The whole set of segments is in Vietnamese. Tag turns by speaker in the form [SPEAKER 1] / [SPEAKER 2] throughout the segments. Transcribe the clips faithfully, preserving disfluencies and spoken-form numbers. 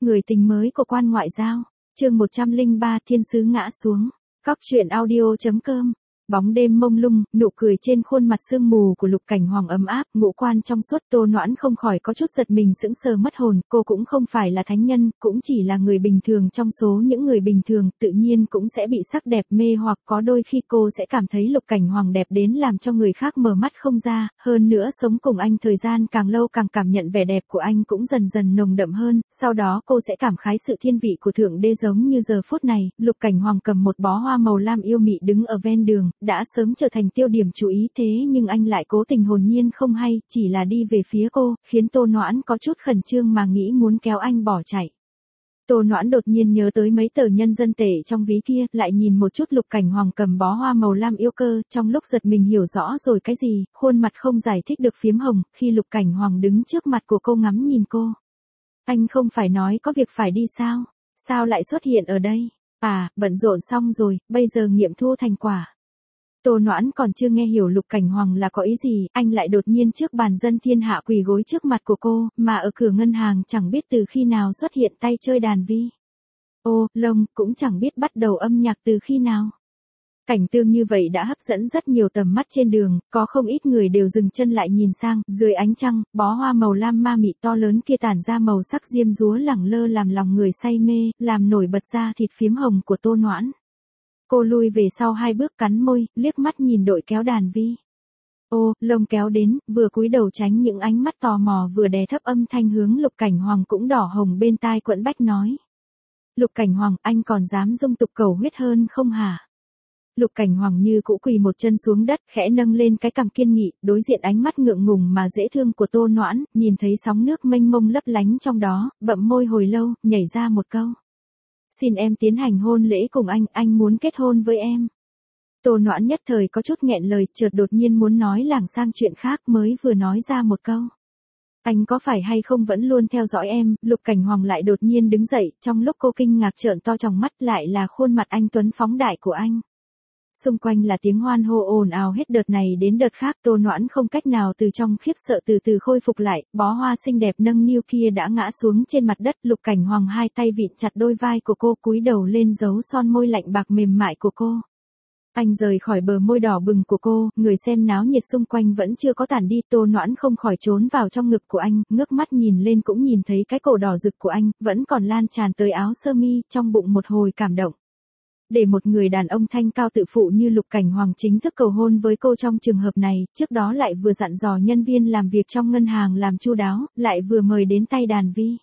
[SPEAKER 1] Người tình mới của quan ngoại giao, chương một trăm lẻ ba thiên sứ ngã xuống, cóc truyện audio chấm com. Bóng đêm mông lung, nụ cười trên khuôn mặt sương mù của Lục Cảnh Hoàng ấm áp, ngũ quan trong suốt. Tô Noãn không khỏi có chút giật mình sững sờ mất hồn, cô cũng không phải là thánh nhân, cũng chỉ là người bình thường trong số những người bình thường, tự nhiên cũng sẽ bị sắc đẹp mê hoặc, có đôi khi cô sẽ cảm thấy Lục Cảnh Hoàng đẹp đến làm cho người khác mở mắt không ra, hơn nữa sống cùng anh thời gian càng lâu càng cảm nhận vẻ đẹp của anh cũng dần dần nồng đậm hơn, sau đó cô sẽ cảm khái sự thiên vị của thượng đế giống như giờ phút này, Lục Cảnh Hoàng cầm một bó hoa màu lam yêu mị đứng ở ven đường, đã sớm trở thành tiêu điểm chú ý thế nhưng anh lại cố tình hồn nhiên không hay, chỉ là đi về phía cô, khiến Tô Noãn có chút khẩn trương mà nghĩ muốn kéo anh bỏ chạy. Tô Noãn đột nhiên nhớ tới mấy tờ nhân dân tệ trong ví kia, lại nhìn một chút Lục Cảnh Hoàng cầm bó hoa màu lam yêu cơ, trong lúc giật mình hiểu rõ rồi cái gì, khuôn mặt không giải thích được phiếm hồng, khi Lục Cảnh Hoàng đứng trước mặt của cô ngắm nhìn cô. Anh không phải nói có việc phải đi sao? Sao lại xuất hiện ở đây? À, bận rộn xong rồi, bây giờ nghiệm thu thành quả. Tô Noãn còn chưa nghe hiểu Lục Cảnh Hoàng là có ý gì, anh lại đột nhiên trước bàn dân thiên hạ quỳ gối trước mặt của cô, mà ở cửa ngân hàng chẳng biết từ khi nào xuất hiện tay chơi đàn vi. Ô, lông, cũng chẳng biết bắt đầu âm nhạc từ khi nào. Cảnh tượng như vậy đã hấp dẫn rất nhiều tầm mắt trên đường, có không ít người đều dừng chân lại nhìn sang, dưới ánh trăng, bó hoa màu lam ma mị to lớn kia tản ra màu sắc diêm dúa lẳng lơ làm lòng người say mê, làm nổi bật ra thịt phiếm hồng của Tô Noãn. Cô lui về sau hai bước cắn môi, liếc mắt nhìn đội kéo đàn vi. Ô, lông kéo đến, vừa cúi đầu tránh những ánh mắt tò mò vừa đè thấp âm thanh hướng Lục Cảnh Hoàng cũng đỏ hồng bên tai quẫn bách nói. Lục Cảnh Hoàng, anh còn dám dung tục cầu huyết hơn không hả? Lục Cảnh Hoàng như cũ quỳ một chân xuống đất, khẽ nâng lên cái cằm kiên nghị, đối diện ánh mắt ngượng ngùng mà dễ thương của Tô Noãn, nhìn thấy sóng nước mênh mông lấp lánh trong đó, bậm môi hồi lâu, nhảy ra một câu. Xin em tiến hành hôn lễ cùng anh, anh muốn kết hôn với em. Tô Noãn nhất thời có chút nghẹn lời, chợt đột nhiên muốn nói lảng sang chuyện khác mới vừa nói ra một câu. Anh có phải hay không vẫn luôn theo dõi em, Lục Cảnh Hoàng lại đột nhiên đứng dậy, trong lúc cô kinh ngạc trợn to tròng mắt lại là khuôn mặt anh tuấn phóng đại của anh. Xung quanh là tiếng hoan hô ồn ào hết đợt này đến đợt khác, Tô Noãn không cách nào từ trong khiếp sợ từ từ khôi phục lại, bó hoa xinh đẹp nâng niu kia đã ngã xuống trên mặt đất, Lục Cảnh Hoàng hai tay vịn chặt đôi vai của cô cúi đầu lên dấu son môi lạnh bạc mềm mại của cô. Anh rời khỏi bờ môi đỏ bừng của cô, người xem náo nhiệt xung quanh vẫn chưa có tản đi, Tô Noãn không khỏi trốn vào trong ngực của anh, ngước mắt nhìn lên cũng nhìn thấy cái cổ đỏ rực của anh, vẫn còn lan tràn tới áo sơ mi, trong bụng một hồi cảm động. Để một người đàn ông thanh cao tự phụ như Lục Cảnh Hoàng chính thức cầu hôn với cô trong trường hợp này, trước đó lại vừa dặn dò nhân viên làm việc trong ngân hàng làm chu đáo, lại vừa mời đến tay đàn vi.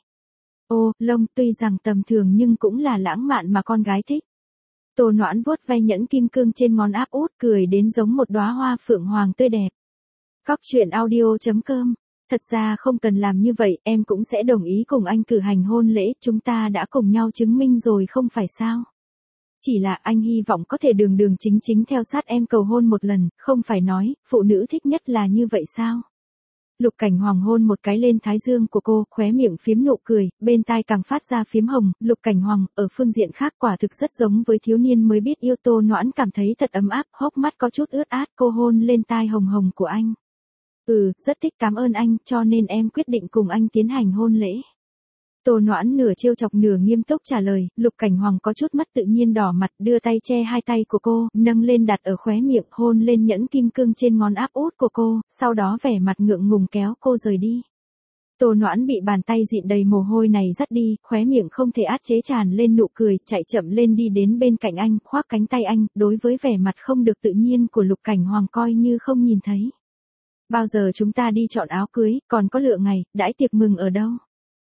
[SPEAKER 1] Ô, lông, tuy rằng tầm thường nhưng cũng là lãng mạn mà con gái thích. Tô Noãn vuốt ve nhẫn kim cương trên ngón áp út, cười đến giống một đóa hoa phượng hoàng tươi đẹp. Cóc truyện audio chấm com. Thật ra không cần làm như vậy, em cũng sẽ đồng ý cùng anh cử hành hôn lễ, chúng ta đã cùng nhau chứng minh rồi không phải sao? Chỉ là anh hy vọng có thể đường đường chính chính theo sát em cầu hôn một lần, không phải nói, phụ nữ thích nhất là như vậy sao? Lục Cảnh Hoàng hôn một cái lên thái dương của cô, khóe miệng phiếm nụ cười, bên tai càng phát ra phiếm hồng, Lục Cảnh Hoàng, ở phương diện khác quả thực rất giống với thiếu niên mới biết yêu. Tô Noãn cảm thấy thật ấm áp, hốc mắt có chút ướt át, cô hôn lên tai hồng hồng của anh. Ừ, rất thích cảm ơn anh, cho nên em quyết định cùng anh tiến hành hôn lễ. Tô Noãn nửa trêu chọc nửa nghiêm túc trả lời, Lục Cảnh Hoàng có chút mắt tự nhiên đỏ mặt, đưa tay che hai tay của cô, nâng lên đặt ở khóe miệng, hôn lên nhẫn kim cương trên ngón áp út của cô, sau đó vẻ mặt ngượng ngùng kéo cô rời đi. Tô Noãn bị bàn tay dịn đầy mồ hôi này dắt đi, khóe miệng không thể át chế tràn lên nụ cười, chạy chậm lên đi đến bên cạnh anh, khoác cánh tay anh, đối với vẻ mặt không được tự nhiên của Lục Cảnh Hoàng coi như không nhìn thấy. Bao giờ chúng ta đi chọn áo cưới, còn có lựa ngày, đãi tiệc mừng ở đâu?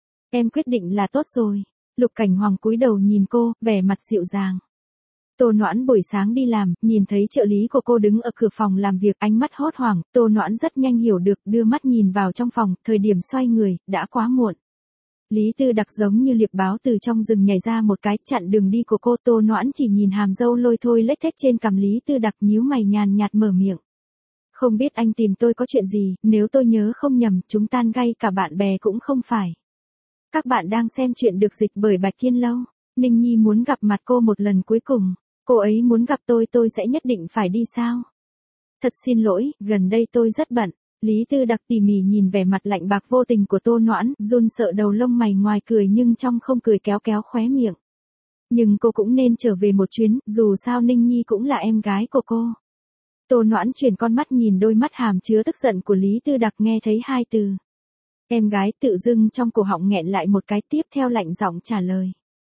[SPEAKER 1] Em quyết định là tốt rồi. Lục Cảnh Hoàng cúi đầu nhìn cô, vẻ mặt dịu dàng. Tô Noãn buổi sáng đi làm, nhìn thấy trợ lý của cô đứng ở cửa phòng làm việc, ánh mắt hốt hoảng, Tô Noãn rất nhanh hiểu được, đưa mắt nhìn vào trong phòng, thời điểm xoay người, đã quá muộn. Lý Tư Đặc giống như liệp báo từ trong rừng nhảy ra một cái, chặn đường đi của cô. Tô Noãn chỉ nhìn hàm dâu lôi thôi lếch thếch trên cằm Lý Tư Đặc, nhíu mày nhàn nhạt mở miệng. Không biết anh tìm tôi có chuyện gì, nếu tôi nhớ không nhầm, chúng tan gay cả bạn bè cũng không phải. Các bạn đang xem chuyện được dịch bởi Bạch Thiên Lâu. Ninh Nhi muốn gặp mặt cô một lần cuối cùng. Cô ấy muốn gặp tôi, tôi sẽ nhất định phải đi sao? Thật xin lỗi, gần đây tôi rất bận. Lý Tư Đặc tỉ mỉ nhìn vẻ mặt lạnh bạc vô tình của Tô Noãn, run sợ đầu lông mày ngoài cười nhưng trong không cười kéo kéo khóe miệng. Nhưng cô cũng nên trở về một chuyến, dù sao Ninh Nhi cũng là em gái của cô. Tô Noãn chuyển con mắt nhìn đôi mắt hàm chứa tức giận của Lý Tư Đặc, nghe thấy hai từ em gái tự dưng trong cổ họng nghẹn lại một cái, tiếp theo lạnh giọng trả lời.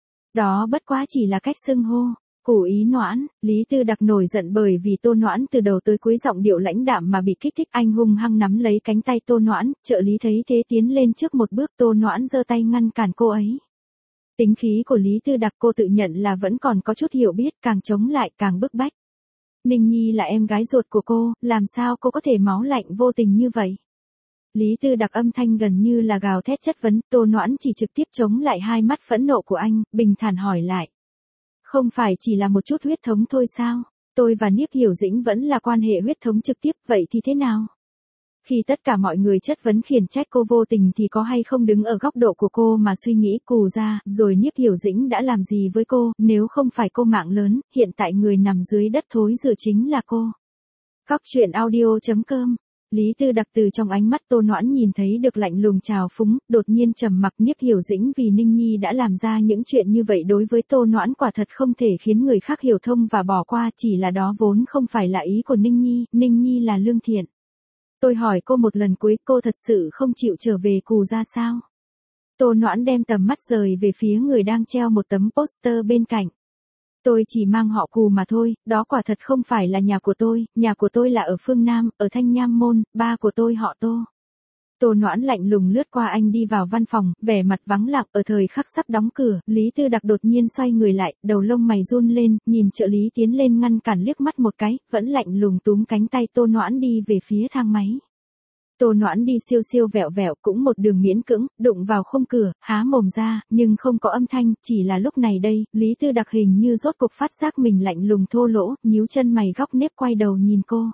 [SPEAKER 1] Đó bất quá chỉ là cách xưng hô. Cố ý Noãn. Lý Tư Đặc nổi giận bởi vì Tô Noãn từ đầu tới cuối giọng điệu lãnh đạm mà bị kích thích, anh hung hăng nắm lấy cánh tay Tô Noãn, trợ lý thấy thế tiến lên trước một bước, Tô Noãn giơ tay ngăn cản cô ấy. Tính khí của Lý Tư Đặc cô tự nhận là vẫn còn có chút hiểu biết, càng chống lại càng bức bách. Ninh Nhi là em gái ruột của cô, làm sao cô có thể máu lạnh vô tình như vậy? Lý Tư Đặc âm thanh gần như là gào thét chất vấn, Tô Noãn chỉ trực tiếp chống lại hai mắt phẫn nộ của anh, bình thản hỏi lại. Không phải chỉ là một chút huyết thống thôi sao? Tôi và Niếp Hiểu Dĩnh vẫn là quan hệ huyết thống trực tiếp, vậy thì thế nào? Khi tất cả mọi người chất vấn khiển trách cô vô tình thì có hay không đứng ở góc độ của cô mà suy nghĩ cù ra, rồi Niếp Hiểu Dĩnh đã làm gì với cô, nếu không phải cô mạng lớn, hiện tại người nằm dưới đất thối rữa chính là cô. Cóc truyện audio chấm com. Lý Tư Đặc từ trong ánh mắt Tô Noãn nhìn thấy được lạnh lùng trào phúng, đột nhiên trầm mặc. Niếp Hiểu Dĩnh vì Ninh Nhi đã làm ra những chuyện như vậy đối với Tô Noãn quả thật không thể khiến người khác hiểu thông và bỏ qua, chỉ là đó vốn không phải là ý của Ninh Nhi, Ninh Nhi là lương thiện. Tôi hỏi cô một lần cuối, cô thật sự không chịu trở về Cù ra sao? Tô Noãn đem tầm mắt rời về phía người đang treo một tấm poster bên cạnh. Tôi chỉ mang họ Cù mà thôi, đó quả thật không phải là nhà của tôi, nhà của tôi là ở phương Nam, ở Thanh Nham Môn, ba của tôi họ Tô. Tô Noãn lạnh lùng lướt qua anh đi vào văn phòng, vẻ mặt vắng lặng, ở thời khắc sắp đóng cửa, Lý Tư Đặc đột nhiên xoay người lại, đầu lông mày run lên, nhìn trợ lý tiến lên ngăn cản liếc mắt một cái, vẫn lạnh lùng túm cánh tay Tô Noãn đi về phía thang máy. Tô Noãn đi siêu siêu vẹo vẹo cũng một đường miễn cưỡng, đụng vào khung cửa, há mồm ra, nhưng không có âm thanh, chỉ là lúc này đây, Lý Tư Đặc hình như rốt cục phát giác mình lạnh lùng thô lỗ, nhíu chân mày góc nếp quay đầu nhìn cô.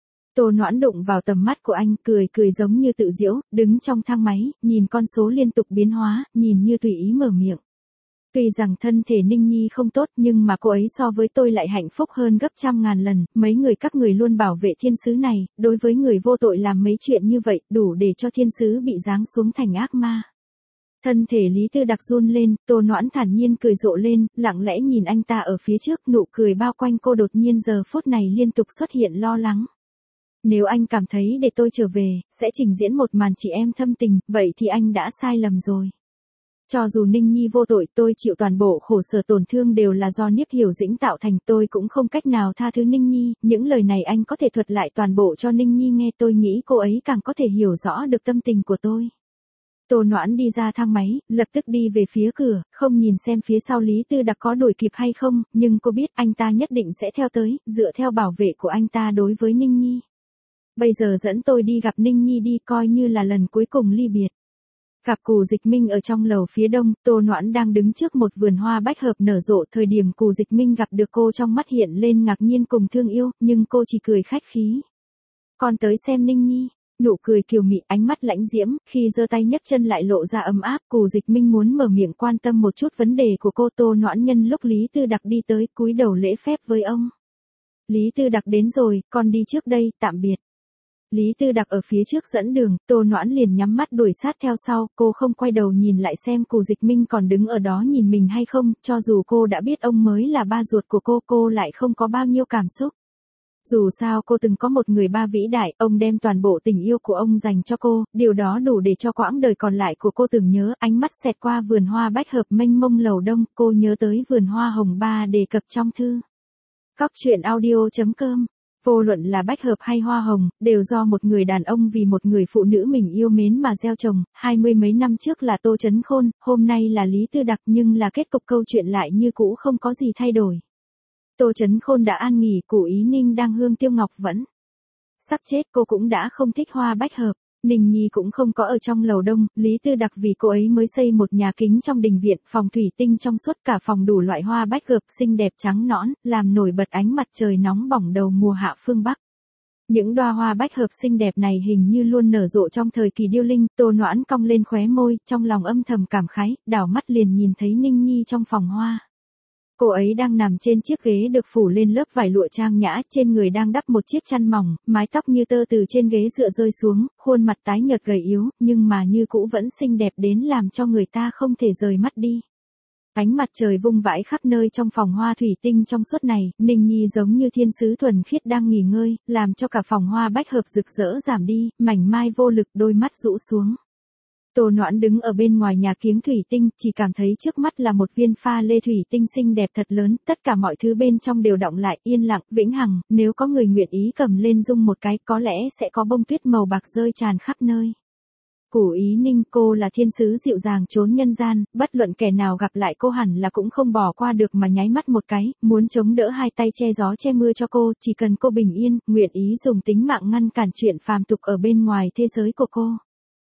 [SPEAKER 1] Tô Noãn đụng vào tầm mắt của anh, cười cười giống như tự giễu, đứng trong thang máy, nhìn con số liên tục biến hóa, nhìn như tùy ý mở miệng. Tuy rằng thân thể Ninh Nhi không tốt nhưng mà cô ấy so với tôi lại hạnh phúc hơn gấp trăm ngàn lần, mấy người các người luôn bảo vệ thiên sứ này, đối với người vô tội làm mấy chuyện như vậy, đủ để cho thiên sứ bị giáng xuống thành ác ma. Thân thể Lý Tư Đặc run lên, Tô Noãn thản nhiên cười rộ lên, lặng lẽ nhìn anh ta ở phía trước, nụ cười bao quanh cô đột nhiên giờ phút này liên tục xuất hiện lo lắng. Nếu anh cảm thấy để tôi trở về, sẽ trình diễn một màn chị em thâm tình, vậy thì anh đã sai lầm rồi. Cho dù Ninh Nhi vô tội, tôi chịu toàn bộ khổ sở tổn thương đều là do Niếp Hiểu Dĩnh tạo thành, tôi cũng không cách nào tha thứ Ninh Nhi, những lời này anh có thể thuật lại toàn bộ cho Ninh Nhi nghe, tôi nghĩ cô ấy càng có thể hiểu rõ được tâm tình của tôi. Tô Noãn đi ra thang máy, lập tức đi về phía cửa, không nhìn xem phía sau Lý Tư Đặc có đuổi kịp hay không, nhưng cô biết anh ta nhất định sẽ theo tới, dựa theo bảo vệ của anh ta đối với Ninh Nhi. Bây giờ dẫn tôi đi gặp Ninh Nhi đi, coi như là lần cuối cùng ly biệt. Gặp Cù Dịch Minh ở trong lầu phía đông, Tô Noãn đang đứng trước một vườn hoa bách hợp nở rộ, thời điểm Cù Dịch Minh gặp được cô trong mắt hiện lên ngạc nhiên cùng thương yêu, nhưng cô chỉ cười khách khí. Con tới xem Ninh Nhi, nụ cười kiều mị, ánh mắt lãnh diễm, khi giơ tay nhấc chân lại lộ ra ấm áp, Cù Dịch Minh muốn mở miệng quan tâm một chút vấn đề của cô. Tô Noãn nhân lúc Lý Tư Đặc đi tới, cúi đầu lễ phép với ông. Lý Tư Đặc đến rồi, con đi trước đây, tạm biệt. Lý Tư Đặc ở phía trước dẫn đường, Tô Noãn liền nhắm mắt đuổi sát theo sau, cô không quay đầu nhìn lại xem Cù Dịch Minh còn đứng ở đó nhìn mình hay không, cho dù cô đã biết ông mới là ba ruột của cô, cô lại không có bao nhiêu cảm xúc. Dù sao cô từng có một người ba vĩ đại, ông đem toàn bộ tình yêu của ông dành cho cô, điều đó đủ để cho quãng đời còn lại của cô tưởng nhớ. Ánh mắt xẹt qua vườn hoa bách hợp mênh mông lầu đông, cô nhớ tới vườn hoa hồng ba đề cập trong thư. Cóc truyện audio chấm com. Vô luận là bách hợp hay hoa hồng, đều do một người đàn ông vì một người phụ nữ mình yêu mến mà gieo trồng. Hai mươi mấy năm trước là Tô Chấn Khôn, hôm nay là Lý Tư Đặc, nhưng là kết cục câu chuyện lại như cũ, không có gì thay đổi. Tô Chấn Khôn đã an nghỉ, Cù Ý Ninh đang hương tiêu ngọc vẫn sắp chết, cô cũng đã không thích hoa bách hợp. Ninh Nhi cũng không có ở trong lầu đông, Lý Tư Đặc vì cô ấy mới xây một nhà kính trong đình viện, phòng thủy tinh trong suốt, cả phòng đủ loại hoa bách hợp xinh đẹp trắng nõn, làm nổi bật ánh mặt trời nóng bỏng đầu mùa hạ phương Bắc. Những đóa hoa bách hợp xinh đẹp này hình như luôn nở rộ trong thời kỳ điêu linh. Tô Noãn cong lên khóe môi, trong lòng âm thầm cảm khái, đảo mắt liền nhìn thấy Ninh Nhi trong phòng hoa. Cô ấy đang nằm trên chiếc ghế được phủ lên lớp vải lụa trang nhã, trên người đang đắp một chiếc chăn mỏng, mái tóc như tơ từ trên ghế dựa rơi xuống, khuôn mặt tái nhợt gầy yếu, nhưng mà như cũ vẫn xinh đẹp đến làm cho người ta không thể rời mắt đi. Ánh mặt trời vung vãi khắp nơi trong phòng hoa thủy tinh trong suốt này, Ninh Nhi giống như thiên sứ thuần khiết đang nghỉ ngơi, làm cho cả phòng hoa bách hợp rực rỡ giảm đi, mảnh mai vô lực, đôi mắt rũ xuống. Tô Noãn đứng ở bên ngoài nhà kiếng thủy tinh, chỉ cảm thấy trước mắt là một viên pha lê thủy tinh xinh đẹp thật lớn, tất cả mọi thứ bên trong đều đọng lại, yên lặng, vĩnh hằng, nếu có người nguyện ý cầm lên rung một cái, có lẽ sẽ có bông tuyết màu bạc rơi tràn khắp nơi. Củ Ý Ninh, cô là thiên sứ dịu dàng trốn nhân gian, bất luận kẻ nào gặp lại cô hẳn là cũng không bỏ qua được mà nháy mắt một cái, muốn chống đỡ hai tay che gió che mưa cho cô, chỉ cần cô bình yên, nguyện ý dùng tính mạng ngăn cản chuyện phàm tục ở bên ngoài thế giới của cô.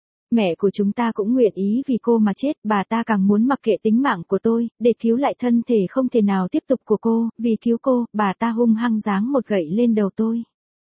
[SPEAKER 1] Mẹ của chúng ta cũng nguyện ý vì cô mà chết, bà ta càng muốn mặc kệ tính mạng của tôi, để cứu lại thân thể không thể nào tiếp tục của cô, vì cứu cô, bà ta hung hăng giáng một gậy lên đầu tôi.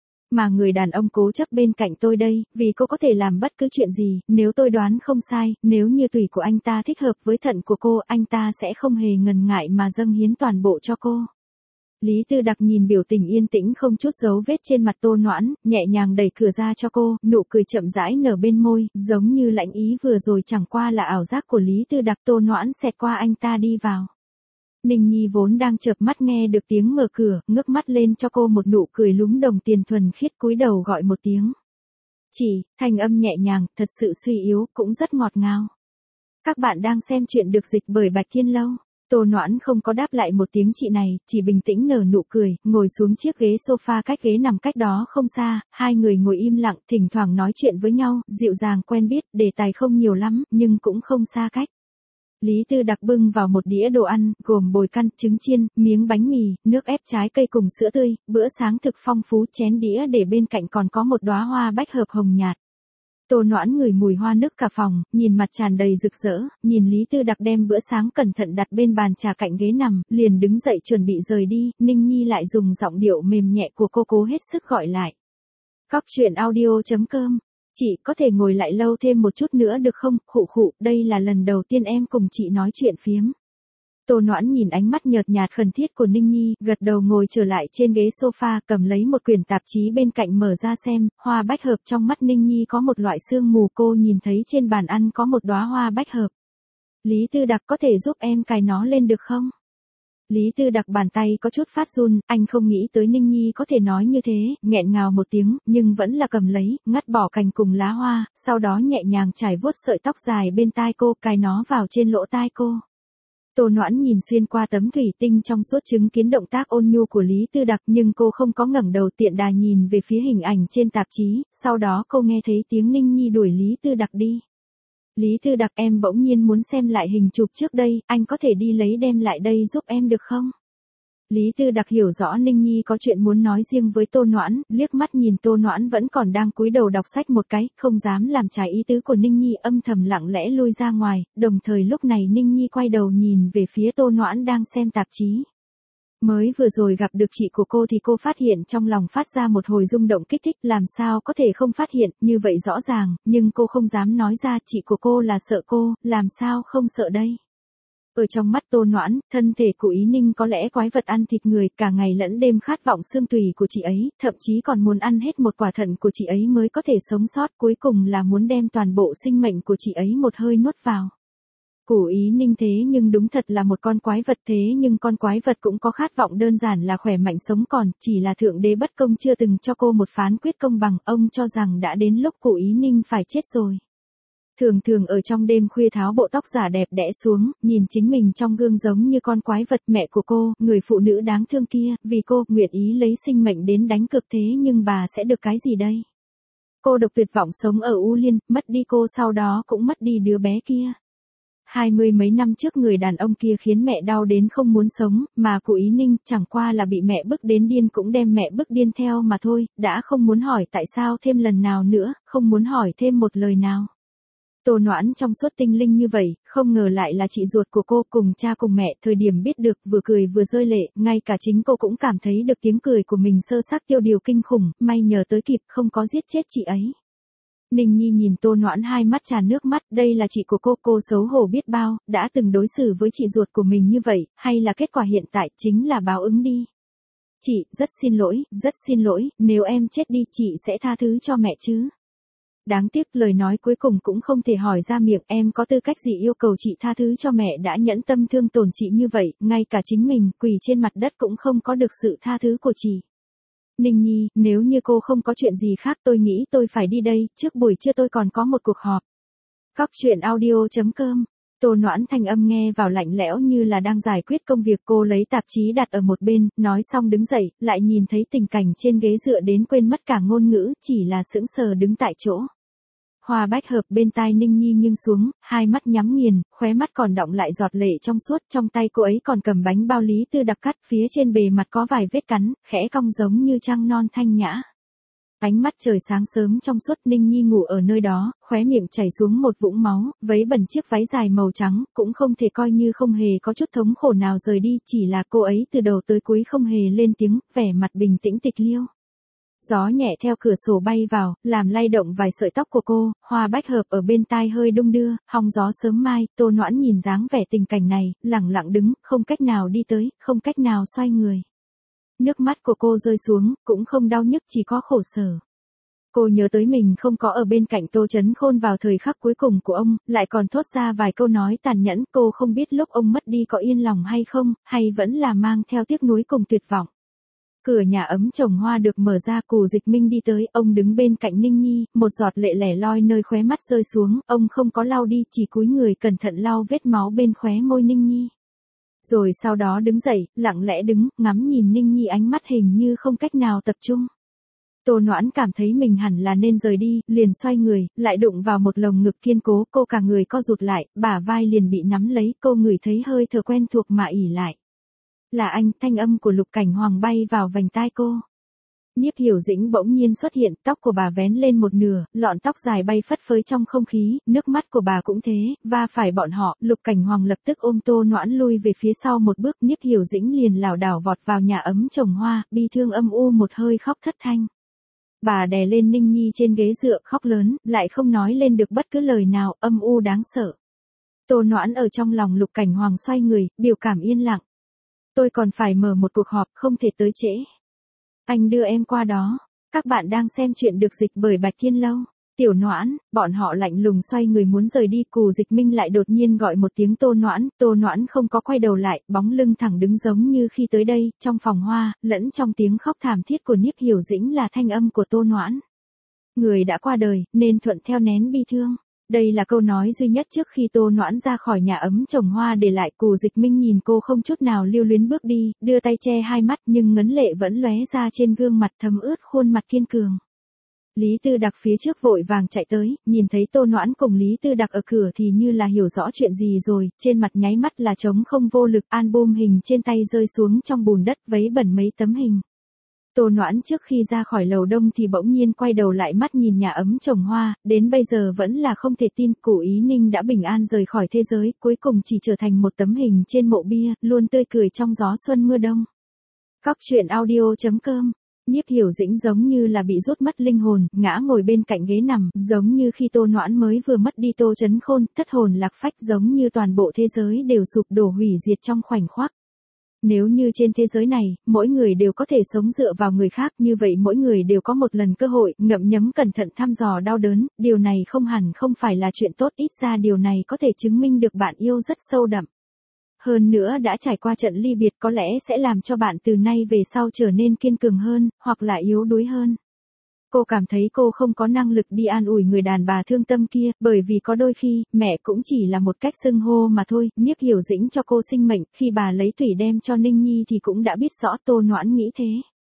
[SPEAKER 1] Mà người đàn ông cố chấp bên cạnh tôi đây, vì cô có thể làm bất cứ chuyện gì, nếu tôi đoán không sai, nếu như tủy của anh ta thích hợp với thận của cô, anh ta sẽ không hề ngần ngại mà dâng hiến toàn bộ cho cô. Lý Tư Đặc nhìn biểu tình yên tĩnh không chút dấu vết trên mặt Tô Noãn, nhẹ nhàng đẩy cửa ra cho cô, nụ cười chậm rãi nở bên môi, giống như lãnh ý vừa rồi chẳng qua là ảo giác của Lý Tư Đặc. Tô Noãn xẹt qua anh ta đi vào. Ninh Nhi vốn đang chợp mắt nghe được tiếng mở cửa, ngước mắt lên cho cô một nụ cười lúm đồng tiền thuần khiết, cúi đầu gọi một tiếng. Chị, thanh âm nhẹ nhàng, thật sự suy yếu, cũng rất ngọt ngào. Các bạn đang xem chuyện được dịch bởi Bạch Thiên Lâu. Tô Noãn không có đáp lại một tiếng chị này, chỉ bình tĩnh nở nụ cười, ngồi xuống chiếc ghế sofa cách ghế nằm cách đó không xa, hai người ngồi im lặng, thỉnh thoảng nói chuyện với nhau, dịu dàng quen biết, đề tài không nhiều lắm, nhưng cũng không xa cách. Lý Tư Đặc bưng vào một đĩa đồ ăn, gồm bồi căn, trứng chiên, miếng bánh mì, nước ép trái cây cùng sữa tươi, bữa sáng thực phong phú, chén đĩa để bên cạnh còn có một đóa hoa bách hợp hồng nhạt. Tô Noãn ngửi mùi hoa nức cả phòng, nhìn mặt tràn đầy rực rỡ, nhìn Lý Tư Đặc đem bữa sáng cẩn thận đặt bên bàn trà cạnh ghế nằm, liền đứng dậy chuẩn bị rời đi, Ninh Nhi lại dùng giọng điệu mềm nhẹ của cô cố hết sức gọi lại. Cóc truyện audio chấm com. Chị có thể ngồi lại lâu thêm một chút nữa được không? Khụ khụ, đây là lần đầu tiên em cùng chị nói chuyện phiếm. Tô Noãn nhìn ánh mắt nhợt nhạt khẩn thiết của Ninh Nhi, gật đầu ngồi trở lại trên ghế sofa, cầm lấy một quyển tạp chí bên cạnh mở ra xem, hoa bách hợp. Trong mắt Ninh Nhi có một loại sương mù, cô nhìn thấy trên bàn ăn có một đóa hoa bách hợp. Lý Tư Đặc, có thể giúp em cài nó lên được không? Lý Tư Đặc bàn tay có chút phát run, anh không nghĩ tới Ninh Nhi có thể nói như thế, nghẹn ngào một tiếng, nhưng vẫn là cầm lấy, ngắt bỏ cành cùng lá hoa, sau đó nhẹ nhàng trải vuốt sợi tóc dài bên tai cô, cài nó vào trên lỗ tai cô. Tô Noãn nhìn xuyên qua tấm thủy tinh trong suốt, chứng kiến động tác ôn nhu của Lý Tư Đặc, nhưng cô không có ngẩng đầu, tiện đà nhìn về phía hình ảnh trên tạp chí, sau đó cô nghe thấy tiếng Ninh Nhi đuổi Lý Tư Đặc đi. Lý Tư Đặc, em bỗng nhiên muốn xem lại hình chụp trước đây, anh có thể đi lấy đem lại đây giúp em được không? Lý Tư Đặc hiểu rõ Ninh Nhi có chuyện muốn nói riêng với Tô Noãn, liếc mắt nhìn Tô Noãn vẫn còn đang cúi đầu đọc sách một cái, không dám làm trái ý tứ của Ninh Nhi, âm thầm lặng lẽ lui ra ngoài, đồng thời lúc này Ninh Nhi quay đầu nhìn về phía Tô Noãn đang xem tạp chí. Mới vừa rồi gặp được chị của cô thì cô phát hiện trong lòng phát ra một hồi rung động kích thích, làm sao có thể không phát hiện, như vậy rõ ràng, nhưng cô không dám nói ra, chị của cô là sợ cô, làm sao không sợ đây. Ở trong mắt Tô Noãn, thân thể của Ý Ninh có lẽ quái vật ăn thịt người, cả ngày lẫn đêm khát vọng xương tùy của chị ấy, thậm chí còn muốn ăn hết một quả thận của chị ấy mới có thể sống sót, cuối cùng là muốn đem toàn bộ sinh mệnh của chị ấy một hơi nuốt vào. Củ Ý Ninh thế nhưng đúng thật là một con quái vật, thế nhưng con quái vật cũng có khát vọng đơn giản là khỏe mạnh sống còn, chỉ là Thượng Đế bất công chưa từng cho cô một phán quyết công bằng, ông cho rằng đã đến lúc Củ Ý Ninh phải chết rồi. Thường thường ở trong đêm khuya tháo bộ tóc giả đẹp đẽ xuống, nhìn chính mình trong gương giống như con quái vật, mẹ của cô, người phụ nữ đáng thương kia, vì cô, nguyện ý lấy sinh mệnh đến đánh cược, thế nhưng bà sẽ được cái gì đây? Cô độc tuyệt vọng sống ở U Liên, mất đi cô sau đó cũng mất đi đứa bé kia. Hai mươi mấy năm trước người đàn ông kia khiến mẹ đau đến không muốn sống, mà Củ Ý Ninh chẳng qua là bị mẹ bức đến điên cũng đem mẹ bức điên theo mà thôi, đã không muốn hỏi tại sao thêm lần nào nữa, không muốn hỏi thêm một lời nào. Tô Noãn trong suốt tinh linh như vậy, không ngờ lại là chị ruột của cô, cùng cha cùng mẹ, thời điểm biết được vừa cười vừa rơi lệ, ngay cả chính cô cũng cảm thấy được tiếng cười của mình sơ xác tiêu điều kinh khủng, may nhờ tới kịp không có giết chết chị ấy. Ninh Nhi nhìn Tô Noãn hai mắt tràn nước mắt, đây là chị của cô, cô xấu hổ biết bao, đã từng đối xử với chị ruột của mình như vậy, hay là kết quả hiện tại chính là báo ứng đi. Chị, rất xin lỗi, rất xin lỗi, nếu em chết đi chị sẽ tha thứ cho mẹ chứ. Đáng tiếc lời nói cuối cùng cũng không thể hỏi ra miệng, em có tư cách gì yêu cầu chị tha thứ cho mẹ đã nhẫn tâm thương tổn chị như vậy, ngay cả chính mình quỳ trên mặt đất cũng không có được sự tha thứ của chị. Ninh Nhi, nếu như cô không có chuyện gì khác tôi nghĩ tôi phải đi đây, trước buổi trưa tôi còn có một cuộc họp. Cóc truyện audio chấm com. Tô Noãn thanh âm nghe vào lạnh lẽo như là đang giải quyết công việc, cô lấy tạp chí đặt ở một bên, nói xong đứng dậy, lại nhìn thấy tình cảnh trên ghế dựa đến quên mất cả ngôn ngữ, chỉ là sững sờ đứng tại chỗ. Hoa bách hợp bên tai Ninh Nhi nghiêng xuống, hai mắt nhắm nghiền, khóe mắt còn đọng lại giọt lệ trong suốt, trong tay cô ấy còn cầm bánh bao Lý Tư Đặc cắt, phía trên bề mặt có vài vết cắn, khẽ cong giống như trăng non thanh nhã. Ánh mắt trời sáng sớm trong suốt, Ninh Nhi ngủ ở nơi đó, khóe miệng chảy xuống một vũng máu, váy bẩn chiếc váy dài màu trắng, cũng không thể coi như không hề có chút thống khổ nào rời đi, chỉ là cô ấy từ đầu tới cuối không hề lên tiếng, vẻ mặt bình tĩnh tịch liêu. Gió nhẹ theo cửa sổ bay vào, làm lay động vài sợi tóc của cô, hoa bách hợp ở bên tai hơi đung đưa, hong gió sớm mai, Tô Noãn nhìn dáng vẻ tình cảnh này, lẳng lặng đứng, không cách nào đi tới, không cách nào xoay người. Nước mắt của cô rơi xuống, cũng không đau nhức chỉ có khổ sở. Cô nhớ tới mình không có ở bên cạnh Tô Chấn Khôn vào thời khắc cuối cùng của ông, lại còn thốt ra vài câu nói tàn nhẫn, cô không biết lúc ông mất đi có yên lòng hay không, hay vẫn là mang theo tiếc nuối cùng tuyệt vọng. Cửa nhà ấm trồng hoa được mở ra, Cù Dịch Minh đi tới, ông đứng bên cạnh Ninh Nhi, một giọt lệ lẻ loi nơi khóe mắt rơi xuống, ông không có lau đi, chỉ cúi người cẩn thận lau vết máu bên khóe môi Ninh Nhi. Rồi sau đó đứng dậy, lặng lẽ đứng, ngắm nhìn Ninh Nhi, ánh mắt hình như không cách nào tập trung. Tô Noãn cảm thấy mình hẳn là nên rời đi, liền xoay người, lại đụng vào một lồng ngực kiên cố, cô cả người co rụt lại, bả vai liền bị nắm lấy, cô ngửi thấy hơi thở quen thuộc mà ỉ lại. Là anh, thanh âm của Lục Cảnh Hoàng bay vào vành tai cô. Nhiếp Hiểu Dĩnh bỗng nhiên xuất hiện, tóc của bà vén lên một nửa, lọn tóc dài bay phất phới trong không khí, nước mắt của bà cũng thế, va phải bọn họ, Lục Cảnh Hoàng lập tức ôm Tô Noãn lui về phía sau một bước, Nhiếp Hiểu Dĩnh liền lảo đảo vọt vào nhà ấm trồng hoa, bi thương âm u một hơi khóc thất thanh. Bà đè lên Ninh Nhi trên ghế dựa khóc lớn, lại không nói lên được bất cứ lời nào, âm u đáng sợ. Tô Noãn ở trong lòng Lục Cảnh Hoàng xoay người, biểu cảm yên lặng. Tôi còn phải mở một cuộc họp, không thể tới trễ. Anh đưa em qua đó. Các bạn đang xem chuyện được dịch bởi Bạch Thiên Lâu. Tiểu Noãn, bọn họ lạnh lùng xoay người muốn rời đi, Cù Dịch Minh lại đột nhiên gọi một tiếng Tô Noãn, Tô Noãn không có quay đầu lại, bóng lưng thẳng đứng giống như khi tới đây, trong phòng hoa, lẫn trong tiếng khóc thảm thiết của Nhiếp Hiểu Dĩnh là thanh âm của Tô Noãn. Người đã qua đời, nên thuận theo nén bi thương. Đây là câu nói duy nhất trước khi Tô Noãn ra khỏi nhà ấm trồng hoa để lại. Cù Dịch Minh nhìn cô không chút nào lưu luyến bước đi, đưa tay che hai mắt nhưng ngấn lệ vẫn lóe ra trên gương mặt thấm ướt, khuôn mặt kiên cường. Lý Tư Đặc phía trước vội vàng chạy tới, nhìn thấy Tô Noãn cùng Lý Tư Đặc ở cửa thì như là hiểu rõ chuyện gì rồi, trên mặt nháy mắt là trống không vô lực, album hình trên tay rơi xuống trong bùn đất, vấy bẩn mấy tấm hình. Tô Noãn trước khi ra khỏi lầu đông thì bỗng nhiên quay đầu lại mắt nhìn nhà ấm trồng hoa, đến bây giờ vẫn là không thể tin, Cù Ý Ninh đã bình an rời khỏi thế giới, cuối cùng chỉ trở thành một tấm hình trên mộ bia, luôn tươi cười trong gió xuân mưa đông. Cóc truyện audio chấm com. Nhiếp Hiểu Dĩnh giống như là bị rút mất linh hồn, ngã ngồi bên cạnh ghế nằm, giống như khi Tô Noãn mới vừa mất đi Tô Chấn Khôn, thất hồn lạc phách, giống như toàn bộ thế giới đều sụp đổ hủy diệt trong khoảnh khắc. Nếu như trên thế giới này, mỗi người đều có thể sống dựa vào người khác, như vậy mỗi người đều có một lần cơ hội, ngậm nhấm cẩn thận thăm dò đau đớn, điều này không hẳn không phải là chuyện tốt, ít ra điều này có thể chứng minh được bạn yêu rất sâu đậm. Hơn nữa đã trải qua trận ly biệt có lẽ sẽ làm cho bạn từ nay về sau trở nên kiên cường hơn, hoặc là yếu đuối hơn. Cô cảm thấy cô không có năng lực đi an ủi người đàn bà thương tâm kia, bởi vì có đôi khi, mẹ cũng chỉ là một cách xưng hô mà thôi. Nhiếp Hiểu Dĩnh cho cô sinh mệnh, khi bà lấy thủy đem cho Ninh Nhi thì cũng đã biết rõ. Tô Noãn nghĩ thế.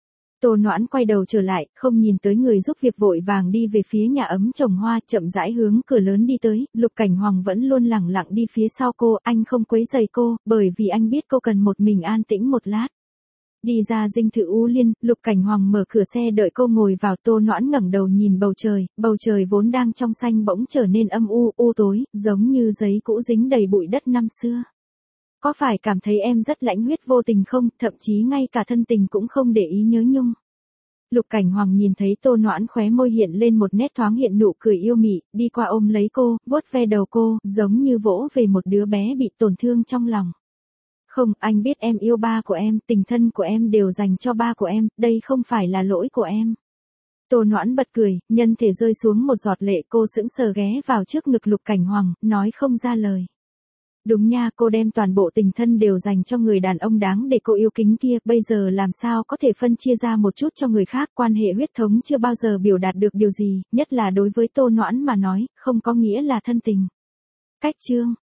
[SPEAKER 1] Tô Noãn quay đầu trở lại, không nhìn tới người giúp việc, vội vàng đi về phía nhà ấm trồng hoa, chậm rãi hướng cửa lớn đi tới. Lục Cảnh Hoàng vẫn luôn lẳng lặng đi phía sau cô, anh không quấy rầy cô, bởi vì anh biết cô cần một mình an tĩnh một lát. Đi ra dinh thự U Liên, Lục Cảnh Hoàng mở cửa xe đợi cô ngồi vào. Tô Noãn ngẩng đầu nhìn bầu trời, bầu trời vốn đang trong xanh bỗng trở nên âm u, u tối, giống như giấy cũ dính đầy bụi đất năm xưa. Có phải cảm thấy em rất lãnh huyết vô tình không, thậm chí ngay cả thân tình cũng không để ý nhớ nhung. Lục Cảnh Hoàng nhìn thấy Tô Noãn khóe môi hiện lên một nét thoáng hiện nụ cười yêu mị, đi qua ôm lấy cô, vuốt ve đầu cô, giống như vỗ về một đứa bé bị tổn thương trong lòng. Không, anh biết em yêu ba của em, tình thân của em đều dành cho ba của em, đây không phải là lỗi của em. Tô Noãn bật cười, nhân thể rơi xuống một giọt lệ, cô sững sờ ghé vào trước ngực Lục Cảnh Hoàng, nói không ra lời. Đúng nha, cô đem toàn bộ tình thân đều dành cho người đàn ông đáng để cô yêu kính kia, bây giờ làm sao có thể phân chia ra một chút cho người khác, quan hệ huyết thống chưa bao giờ biểu đạt được điều gì, nhất là đối với Tô Noãn mà nói, không có nghĩa là thân tình. Cách chương